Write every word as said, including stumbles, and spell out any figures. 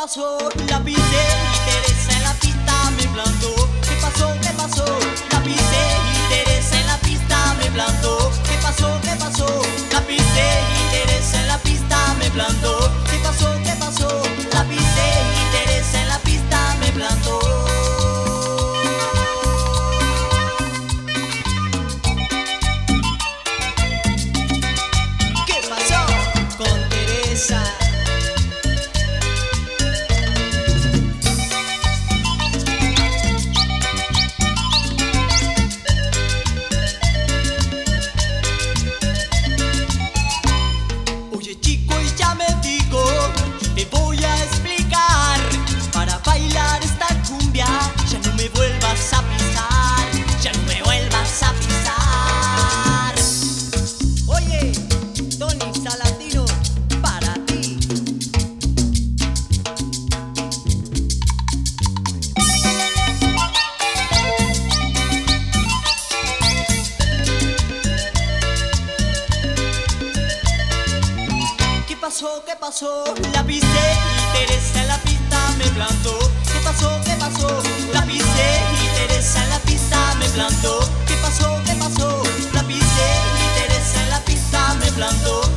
pasó? La pisé y Teresa en la pista me plantó. ¿Qué pasó? ¿Qué pasó? La pisé y Teresa en la pista me plantó. ¿Qué pasó? ¿Qué pasó? La pisé y Teresa en la pista me plantó. ¿Qué pasó? ¿Qué pasó? La pisé y Teresa en la pista me plantó. ¿Qué pasó con Teresa? Oye chico, y ya me digo, te voy a explicar. Para bailar esta cumbia ya no me vuelvas a pisar, ya no me vuelvas a pisar. Oye, Tony Salatino, para ti. ¿Qué pasó? ¿Qué pasó? La pisé y Teresa en la pista me plantó. ¿Qué pasó? ¿Qué pasó? La pisé y Teresa en la pista me plantó. ¿Qué pasó? ¿Qué pasó? La pisé y Teresa en la pista me plantó.